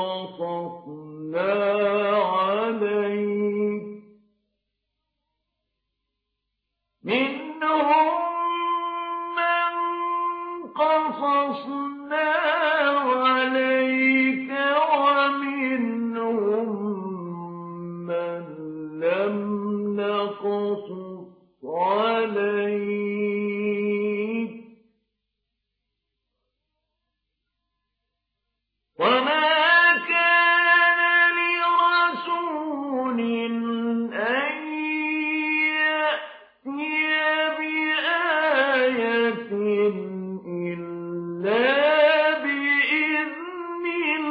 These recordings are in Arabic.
قصصنا عليك منهم من قصصنا عليك ومنهم من لم نقصص عليك وما كان لرسول أن يأتي بآية إلا بإذن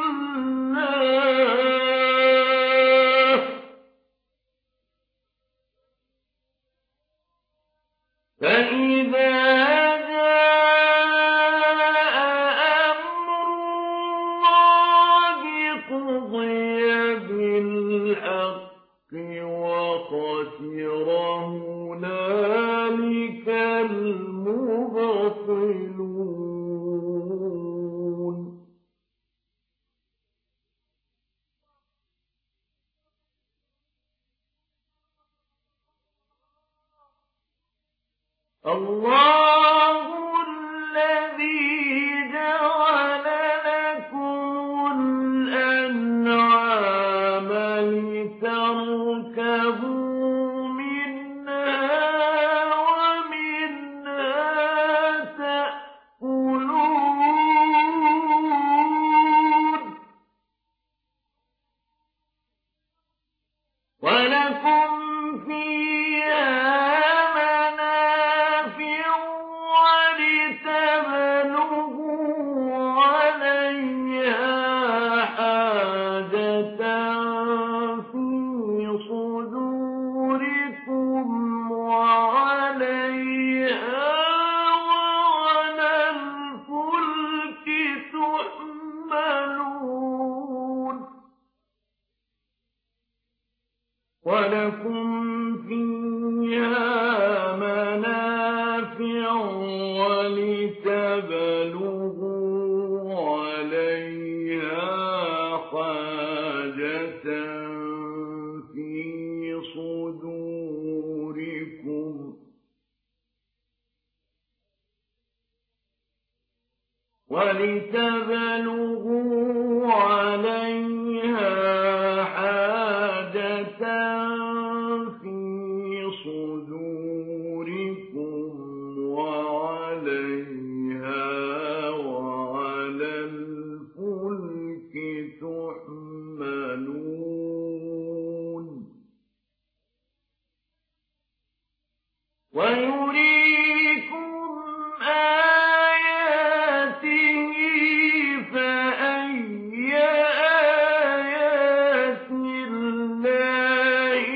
الله فإذا وخسر هنالك المبطلون الله الذي جعل لكم الأنعام لتركبوا منها ومنها تأكلون ولكم فيها منافع ولتبلغوا عليها حاجة في صدوركم وعليها وعلى الفلك تحملون ولكم فيها منافع ولتبلغوا عليها حاجة في صدوركم ولتبلغوا عليها حاجة في صدوركم وعليها وعلى الفلك تحملون ويريكم آياته فأي آيات الله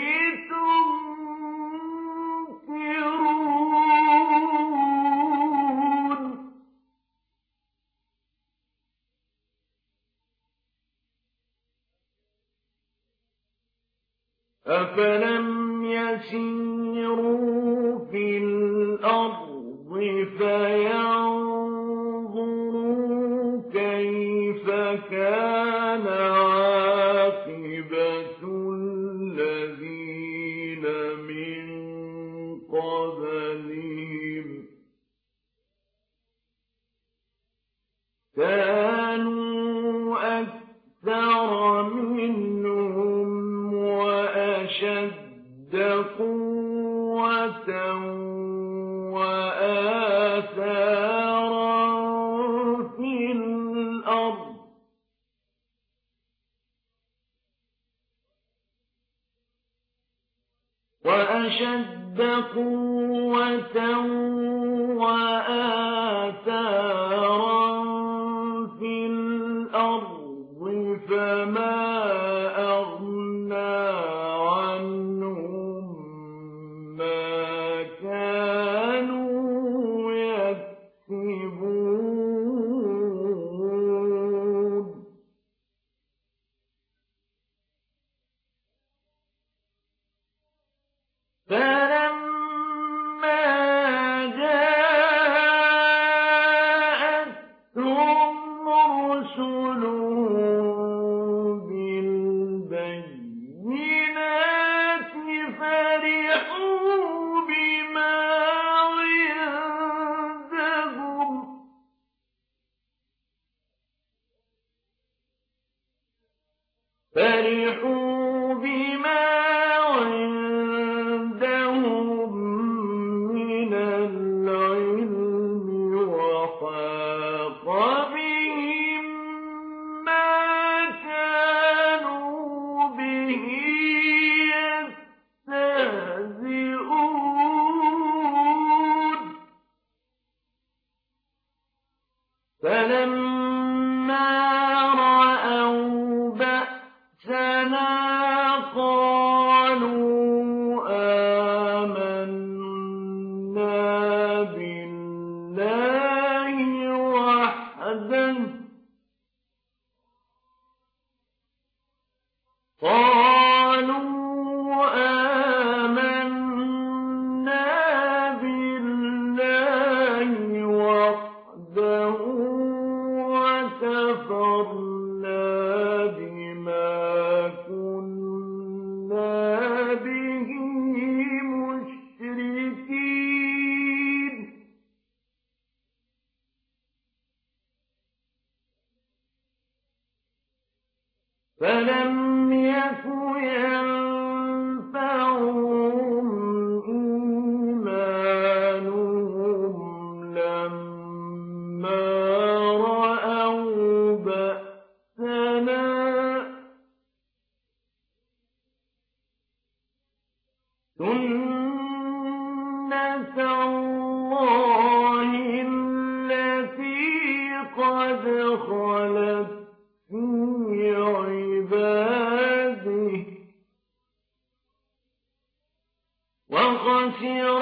تنكرون أفلم يسيروا في الأرض فينظروا كيف كان عاقبة الذين من قبلهم كانوا أكثر منهم وأشد قوة وآثارا في الأرض وأشد قوة وآثارا في الأرض فما أغنى عنهم ما كانوا يكسبون فلما جاءتهم رسلهم فَرِحُوا بِمَا عِندَهُم مِّنَ الْعِلْمِ وَحَاقَ بِهِم مَّا كَانُوا بِهِ يَسْتَهْزِئُونَ فَلَمَّا رَأَوْا بَأْسَنَا قَالُوا آمَنَّا بِاللَّهِ وَحْدَهُ وَكَفَرْنَا بِمَا كُنَّا بِهِ مُشْرِكِينَ فَلَمْ يَكُ يَنفَعُهُمْ إِيمَانُهُمْ لَمَّا رَأَوْا بَأْسَنَا سُنَّتَ اللَّهِ الَّتِي قَدْ خَلَتْ فِي عِبَادِهِ وَخَسِرَ